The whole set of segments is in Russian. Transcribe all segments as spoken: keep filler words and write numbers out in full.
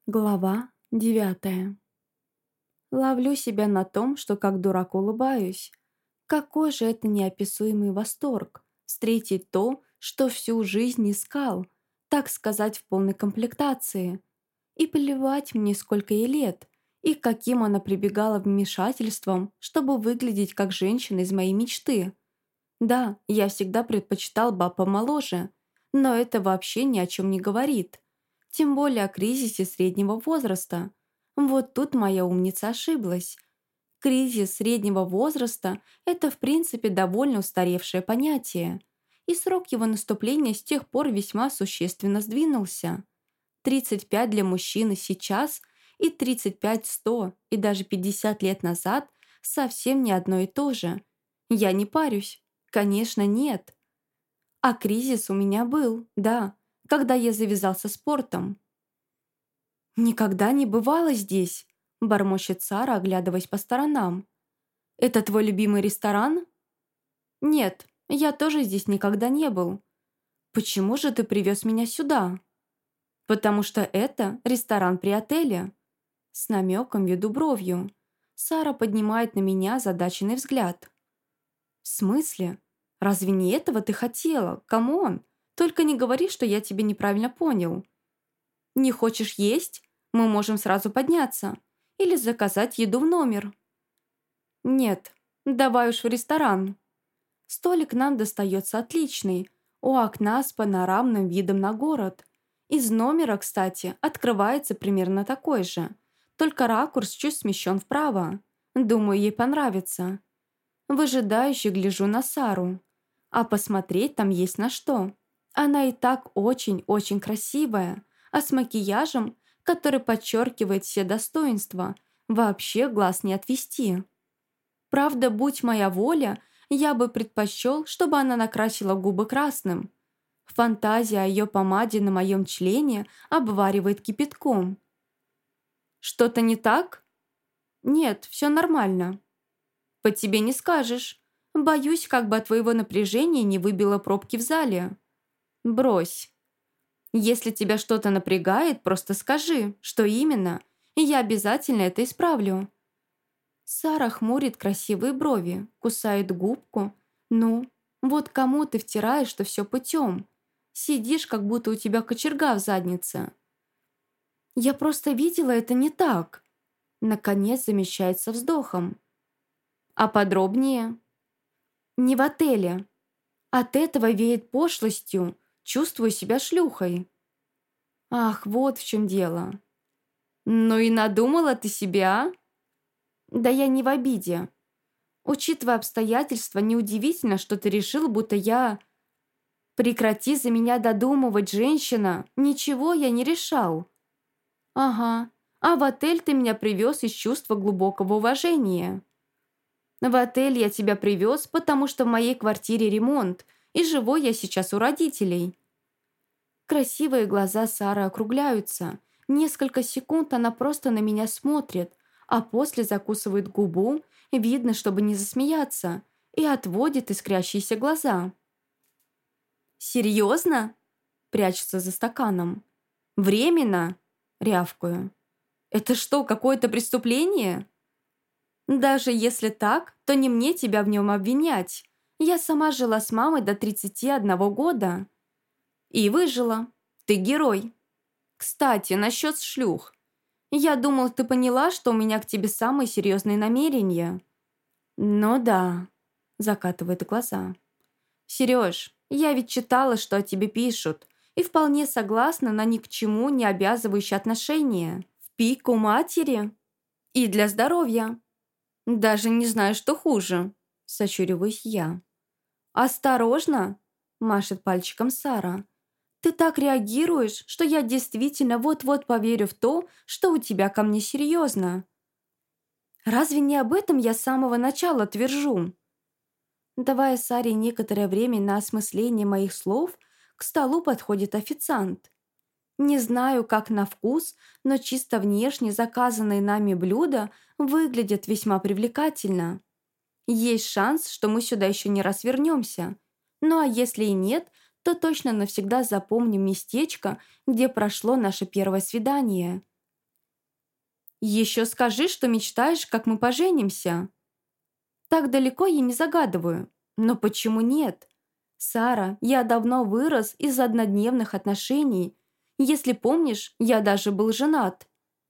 Глава девятая. Ловлю себя на том, что как дурак улыбаюсь. Какой же это неописуемый восторг встретить то, что всю жизнь искал, так сказать, в полной комплектации. И плевать мне, сколько ей лет, и к каким она прибегала вмешательством, чтобы выглядеть как женщина из моей мечты. Да, я всегда предпочитал баб помоложе, но это вообще ни о чем не говорит. Тем более о кризисе среднего возраста. Вот тут моя умница ошиблась. Кризис среднего возраста – это в принципе довольно устаревшее понятие. И срок его наступления с тех пор весьма существенно сдвинулся. тридцать пять для мужчины сейчас и тридцать пять сто и даже пятьдесят лет назад совсем не одно и то же. Я не парюсь. Конечно, нет. А кризис у меня был, да, когда я завязался спортом. «Никогда не бывало здесь», – бормочет Сара, оглядываясь по сторонам. «Это твой любимый ресторан?» «Нет, я тоже здесь никогда не был». «Почему же ты привез меня сюда?» «Потому что это ресторан при отеле». С намеком веду бровью. Сара поднимает на меня озадаченный взгляд. «В смысле? Разве не этого ты хотела? Камон! Только не говори, что я тебя неправильно понял. Не хочешь есть? Мы можем сразу подняться. Или заказать еду в номер». «Нет, давай уж в ресторан». Столик нам достается отличный, у окна с панорамным видом на город. Из номера, кстати, открывается примерно такой же, только ракурс чуть смещен вправо. Думаю, ей понравится. Выжидающе гляжу на Сару. А посмотреть там есть на что. Она и так очень-очень красивая, а с макияжем, который подчеркивает все достоинства, вообще глаз не отвести. Правда, будь моя воля, я бы предпочел, чтобы она накрасила губы красным. Фантазия о ее помаде на моем члене обваривает кипятком. «Что-то не так?» «Нет, все нормально». «По тебе не скажешь. Боюсь, как бы от твоего напряжения не выбило пробки в зале». «Брось. Если тебя что-то напрягает, просто скажи, что именно, и я обязательно это исправлю». Сара хмурит красивые брови, кусает губку. «Ну, вот кому ты втираешь, что все путем? Сидишь, как будто у тебя кочерга в заднице». «Я просто видела это не так», — наконец замещается вздохом. «А подробнее?» «Не в отеле. От этого веет пошлостью, чувствую себя шлюхой». «Ах, вот в чем дело». «Ну и надумала ты себя?» «Да я не в обиде. Учитывая обстоятельства, неудивительно, что ты решил, будто я...» «Прекрати за меня додумывать, женщина! Ничего я не решал!» «Ага, а в отель ты меня привез из чувства глубокого уважения». «В отель я тебя привез, потому что в моей квартире ремонт, и живу я сейчас у родителей». Красивые глаза Сары округляются. Несколько секунд она просто на меня смотрит, а после закусывает губу, видно, чтобы не засмеяться, и отводит искрящиеся глаза. «Серьезно?» – прячется за стаканом. «Временно?» – рявкаю. «Это что, какое-то преступление?» «Даже если так, то не мне тебя в нем обвинять. Я сама жила с мамой до тридцати одного года. И выжила. Ты герой. Кстати, насчет шлюх. Я думал, ты поняла, что у меня к тебе самые серьезные намерения». «Ну да», – закатывает глаза. «Сереж, я ведь читала, что о тебе пишут, и вполне согласна на ни к чему не обязывающие отношения. В пику матери и для здоровья. Даже не знаю, что хуже», – сочуриваюсь я. «Осторожно!» – машет пальчиком Сара. «Ты так реагируешь, что я действительно вот-вот поверю в то, что у тебя ко мне серьезно. Разве не об этом я с самого начала твержу?» Давая Саре некоторое время на осмысление моих слов, к столу подходит официант. Не знаю, как на вкус, но чисто внешне заказанные нами блюда выглядят весьма привлекательно. Есть шанс, что мы сюда еще не раз вернемся. Ну а если и нет, то точно навсегда запомним местечко, где прошло наше первое свидание. Еще скажи, что мечтаешь, как мы поженимся. Так далеко я не загадываю. Но почему нет? Сара, я давно вырос из однодневных отношений. Если помнишь, я даже был женат.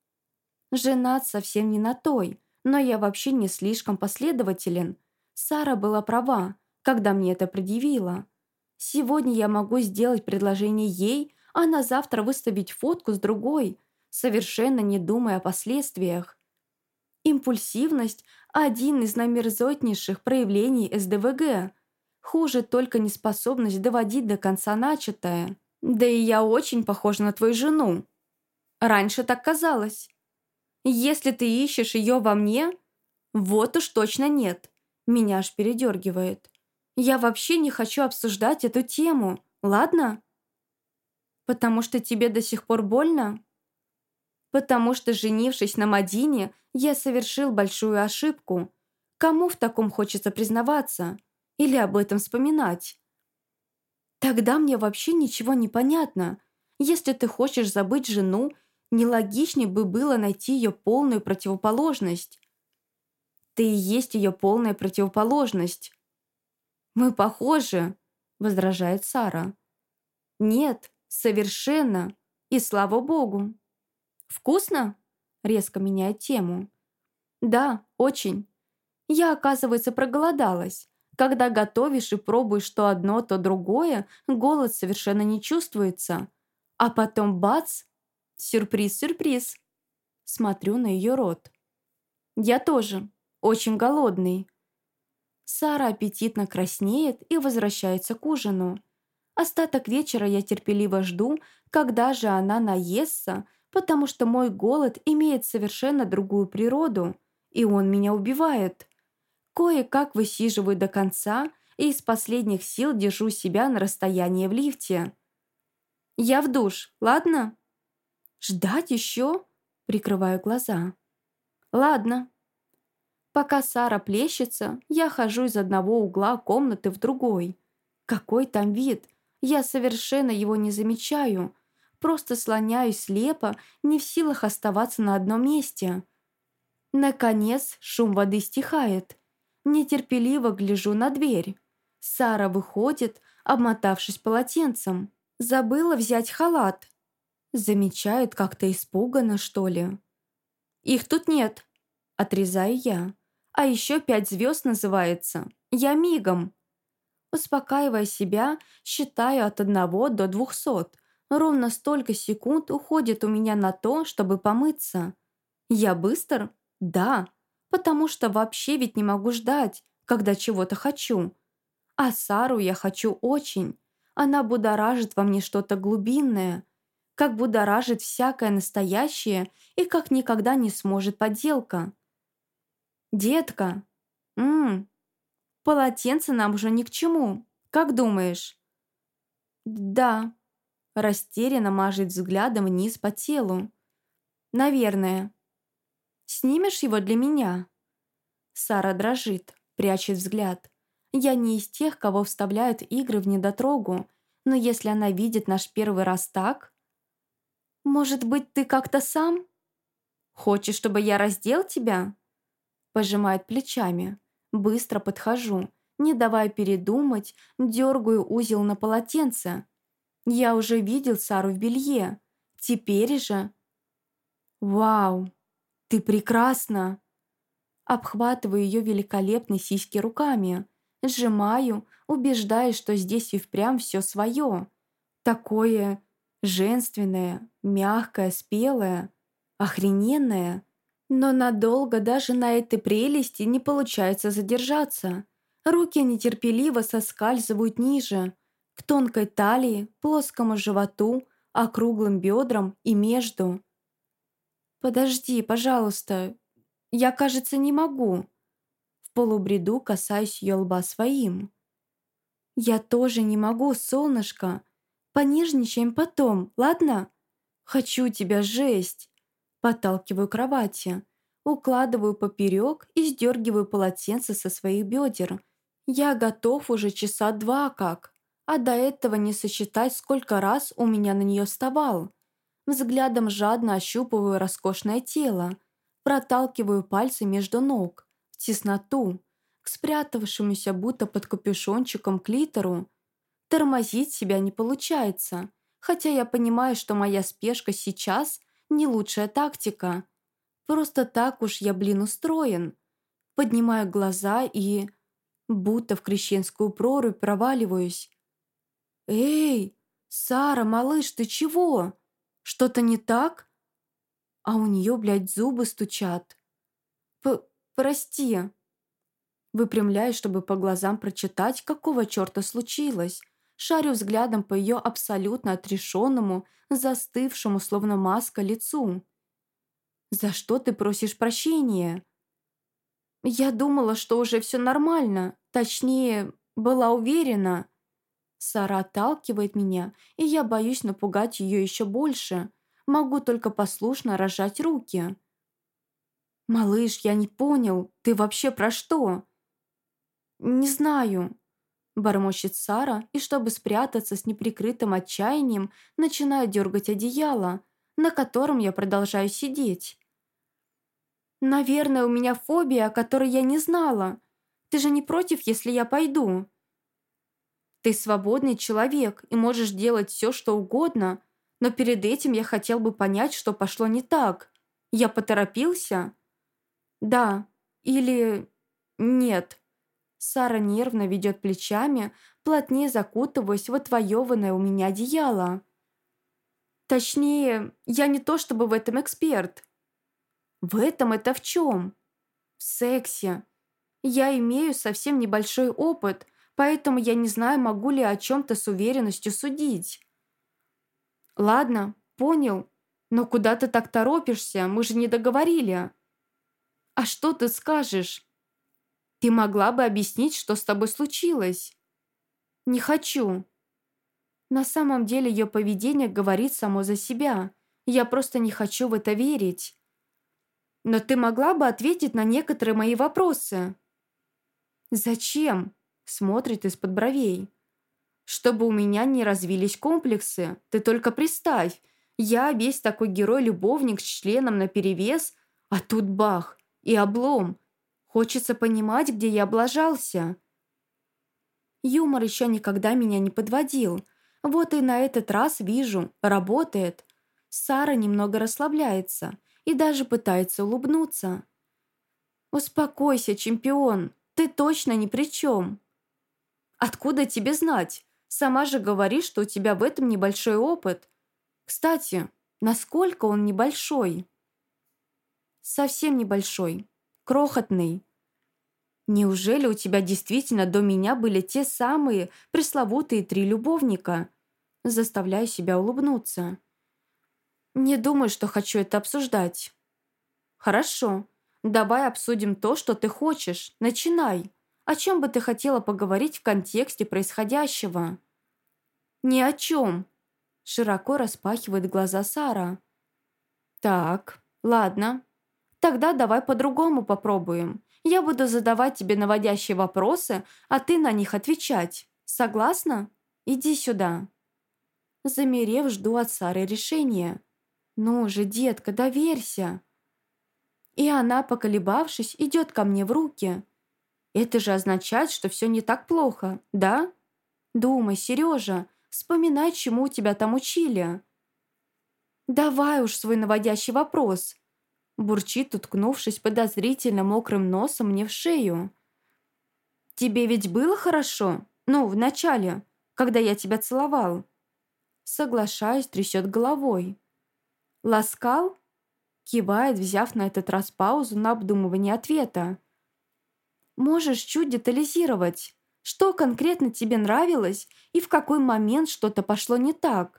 Женат совсем не на той, но я вообще не слишком последователен. Сара была права, когда мне это предъявила. Сегодня я могу сделать предложение ей, а на завтра выставить фотку с другой, совершенно не думая о последствиях. Импульсивность – один из наимерзотнейших проявлений эс дэ вэ гэ. Хуже только неспособность доводить до конца начатое. Да и я очень похожа на твою жену. Раньше так казалось. Если ты ищешь ее во мне, вот уж точно нет. Меня аж передергивает. Я вообще не хочу обсуждать эту тему, ладно? Потому что тебе до сих пор больно? Потому что, женившись на Мадине, я совершил большую ошибку. Кому в таком хочется признаваться? Или об этом вспоминать? Тогда мне вообще ничего не понятно. Если ты хочешь забыть жену, нелогичнее бы было найти ее полную противоположность. Ты и есть ее полная противоположность. «Мы похожи», — возражает Сара. «Нет, совершенно. И слава богу». «Вкусно?» — резко меняет тему. «Да, очень. Я, оказывается, проголодалась. Когда готовишь и пробуешь то одно, то другое, голод совершенно не чувствуется. А потом бац! Сюрприз-сюрприз!» Смотрю на ее рот. «Я тоже. Очень голодный». Сара аппетитно краснеет и возвращается к ужину. Остаток вечера я терпеливо жду, когда же она наестся, потому что мой голод имеет совершенно другую природу, и он меня убивает. Кое-как высиживаю до конца и из последних сил держу себя на расстоянии в лифте. «Я в душ, ладно?» «Ждать еще?» – прикрываю глаза. «Ладно». Пока Сара плещется, я хожу из одного угла комнаты в другой. Какой там вид? Я совершенно его не замечаю. Просто слоняюсь слепо, не в силах оставаться на одном месте. Наконец шум воды стихает. Нетерпеливо гляжу на дверь. Сара выходит, обмотавшись полотенцем. Забыла взять халат. Замечает как-то испуганно, что ли. «Их тут нет», — отрезаю я. «А еще пять звезд называется. Я мигом». Успокаивая себя, считаю от одного до двухсот. Ровно столько секунд уходит у меня на то, чтобы помыться. Я быстр? Да, потому что вообще ведь не могу ждать, когда чего-то хочу. А Сару я хочу очень. Она будоражит во мне что-то глубинное, как будоражит всякое настоящее и как никогда не сможет подделка. «Детка, м полотенце нам уже ни к чему. Как думаешь?» «Да», – растерянно мажет взглядом вниз по телу. «Наверное. Снимешь его для меня?» Сара дрожит, прячет взгляд. Я не из тех, кого вставляют игры в недотрогу, но если она видит наш первый раз так... «Может быть, ты как-то сам? Хочешь, чтобы я раздел тебя?» Пожимает плечами. Быстро подхожу, не давая передумать, дергаю узел на полотенце. Я уже видел Сару в белье. Теперь же... «Вау, ты прекрасна!» Обхватываю ее великолепные сиськи руками. Сжимаю, убеждаясь, что здесь и впрямь все свое. Такое женственное, мягкое, спелое, охрененное. Но надолго даже на этой прелести не получается задержаться. Руки нетерпеливо соскальзывают ниже, к тонкой талии, плоскому животу, округлым бедрам и между. «Подожди, пожалуйста, я, кажется, не могу». В полубреду касаюсь ее лба своим. «Я тоже не могу, солнышко. Понежничаем потом, ладно? Хочу тебя, жесть!» Подталкиваю к кровати, укладываю поперек и сдергиваю полотенце со своих бедер. Я готов уже часа два как, а до этого не сосчитать, сколько раз у меня на нее вставал. Взглядом жадно ощупываю роскошное тело, Проталкиваю пальцы между ног, в тесноту, к спрятавшемуся будто под капюшончиком клитору. Тормозить себя не получается, хотя я понимаю, что моя спешка сейчас не лучшая тактика. Просто так уж я, блин, устроен. Поднимаю глаза и, будто в крещенскую прорубь, проваливаюсь. «Эй, Сара, малыш, ты чего? Что-то не так?» А у нее, блядь, зубы стучат. П «Прости». Выпрямляюсь, чтобы по глазам прочитать, какого черта случилось. Шарю взглядом по ее абсолютно отрешенному, застывшему, словно маска, лицу. «За что ты просишь прощения?» «Я думала, что уже все нормально. Точнее, была уверена». Сара отталкивает меня, и я боюсь напугать ее еще больше. Могу только послушно разжать руки. «Малыш, я не понял, ты вообще про что?» «Не знаю», – бормочет Сара, и чтобы спрятаться с неприкрытым отчаянием, начинает дергать одеяло, на котором я продолжаю сидеть. «Наверное, у меня фобия, о которой я не знала. Ты же не против, если я пойду?» «Ты свободный человек и можешь делать все, что угодно, но перед этим я хотел бы понять, что пошло не так. Я поторопился?» «Да» или «нет». Сара нервно ведет плечами, плотнее закутываясь в отвоеванное у меня одеяло. «Точнее, я не то чтобы в этом эксперт». «В этом это в чем?» «В сексе. Я имею совсем небольшой опыт, поэтому я не знаю, могу ли о чем-то с уверенностью судить». «Ладно, понял. Но куда ты так торопишься? Мы же не договорили». «А что ты скажешь? Ты могла бы объяснить, что с тобой случилось?» «Не хочу». На самом деле ее поведение говорит само за себя. Я просто не хочу в это верить. «Но ты могла бы ответить на некоторые мои вопросы?» «Зачем?» – смотрит из-под бровей. «Чтобы у меня не развились комплексы. Ты только представь, я весь такой герой-любовник с членом наперевес, а тут бах, и облом. Хочется понимать, где я облажался». Юмор еще никогда меня не подводил. Вот и на этот раз вижу, работает. Сара немного расслабляется и даже пытается улыбнуться. «Успокойся, чемпион, ты точно ни при чем». «Откуда тебе знать? Сама же говоришь, что у тебя в этом небольшой опыт. Кстати, насколько он небольшой?» «Совсем небольшой. Крохотный». «Неужели у тебя действительно до меня были те самые пресловутые три любовника?» Заставляю себя улыбнуться. «Не думаю, что хочу это обсуждать». «Хорошо. Давай обсудим то, что ты хочешь. Начинай. О чем бы ты хотела поговорить в контексте происходящего?» «Ни о чем», – широко распахивает глаза Сара. «Так, ладно. Тогда давай по-другому попробуем. Я буду задавать тебе наводящие вопросы, а ты на них отвечать. Согласна? Иди сюда». Замерев, жду от Сары решения. «Ну же, детка, доверься». И она, поколебавшись, идет ко мне в руки. Это же означает, что все не так плохо, да? Думай, Сережа, вспоминай, чему тебя там учили. «Давай уж свой наводящий вопрос», – бурчит, уткнувшись подозрительно мокрым носом мне в шею. «Тебе ведь было хорошо? Ну, в начале, когда я тебя целовал?» Соглашаюсь, трясет головой. «Ласкал?» Кивает, взяв на этот раз паузу на обдумывание ответа. «Можешь чуть детализировать? Что конкретно тебе нравилось и в какой момент что-то пошло не так?»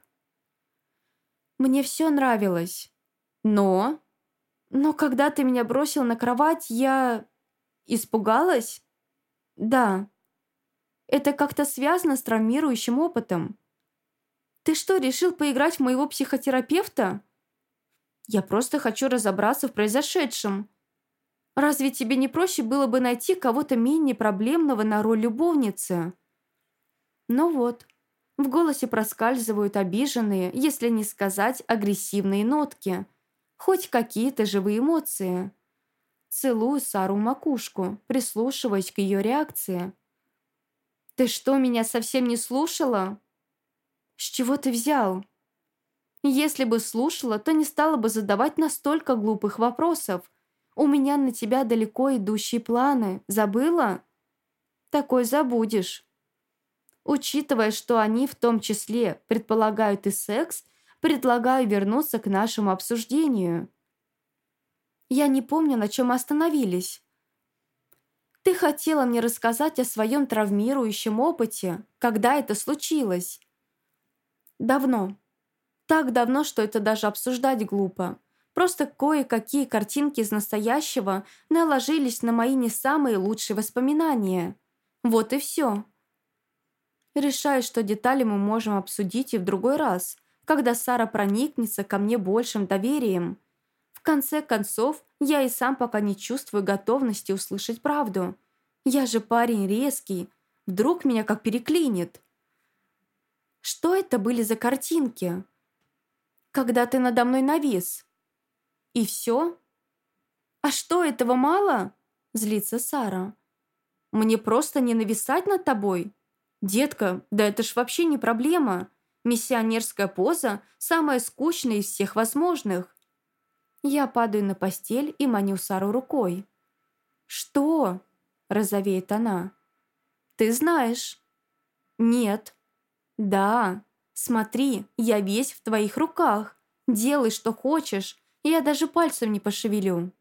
«Мне все нравилось. Но...» «Но когда ты меня бросил на кровать, я... испугалась?» «Да. Это как-то связано с травмирующим опытом». «Ты что, решил поиграть в моего психотерапевта?» «Я просто хочу разобраться в произошедшем. Разве тебе не проще было бы найти кого-то менее проблемного на роль любовницы?» Ну вот, в голосе проскальзывают обиженные, если не сказать агрессивные нотки. хоть какие-то живые эмоции. Целую Сару в макушку, прислушиваясь к ее реакции. «Ты что, меня совсем не слушала?» «С чего ты взял?» «Если бы слушала, то не стала бы задавать настолько глупых вопросов. У меня на тебя далеко идущие планы. Забыла?» «Такой забудешь». Учитывая, что они в том числе предполагают и секс, предлагаю вернуться к нашему обсуждению. Я не помню, на чем остановились. Ты хотела мне рассказать о своем травмирующем опыте. Когда это случилось? Давно. Так давно, что это даже обсуждать глупо. Просто кое-какие картинки из настоящего наложились на мои не самые лучшие воспоминания. Вот и все. Решаю, что детали мы можем обсудить и в другой раз, когда Сара проникнется ко мне большим доверием. В конце концов, я и сам пока не чувствую готовности услышать правду. Я же парень резкий, вдруг меня как переклинит. Что это были за картинки? Когда ты надо мной навис? И все? А что, этого мало? Злится Сара. Мне просто не нависать над тобой? Детка, да это ж вообще не проблема. Миссионерская поза самая скучная из всех возможных. Я падаю на постель и маню Сару рукой. «Что?» – розовеет она. «Ты знаешь». «Нет». «Да. Смотри, я весь в твоих руках. Делай, что хочешь. Я даже пальцем не пошевелю».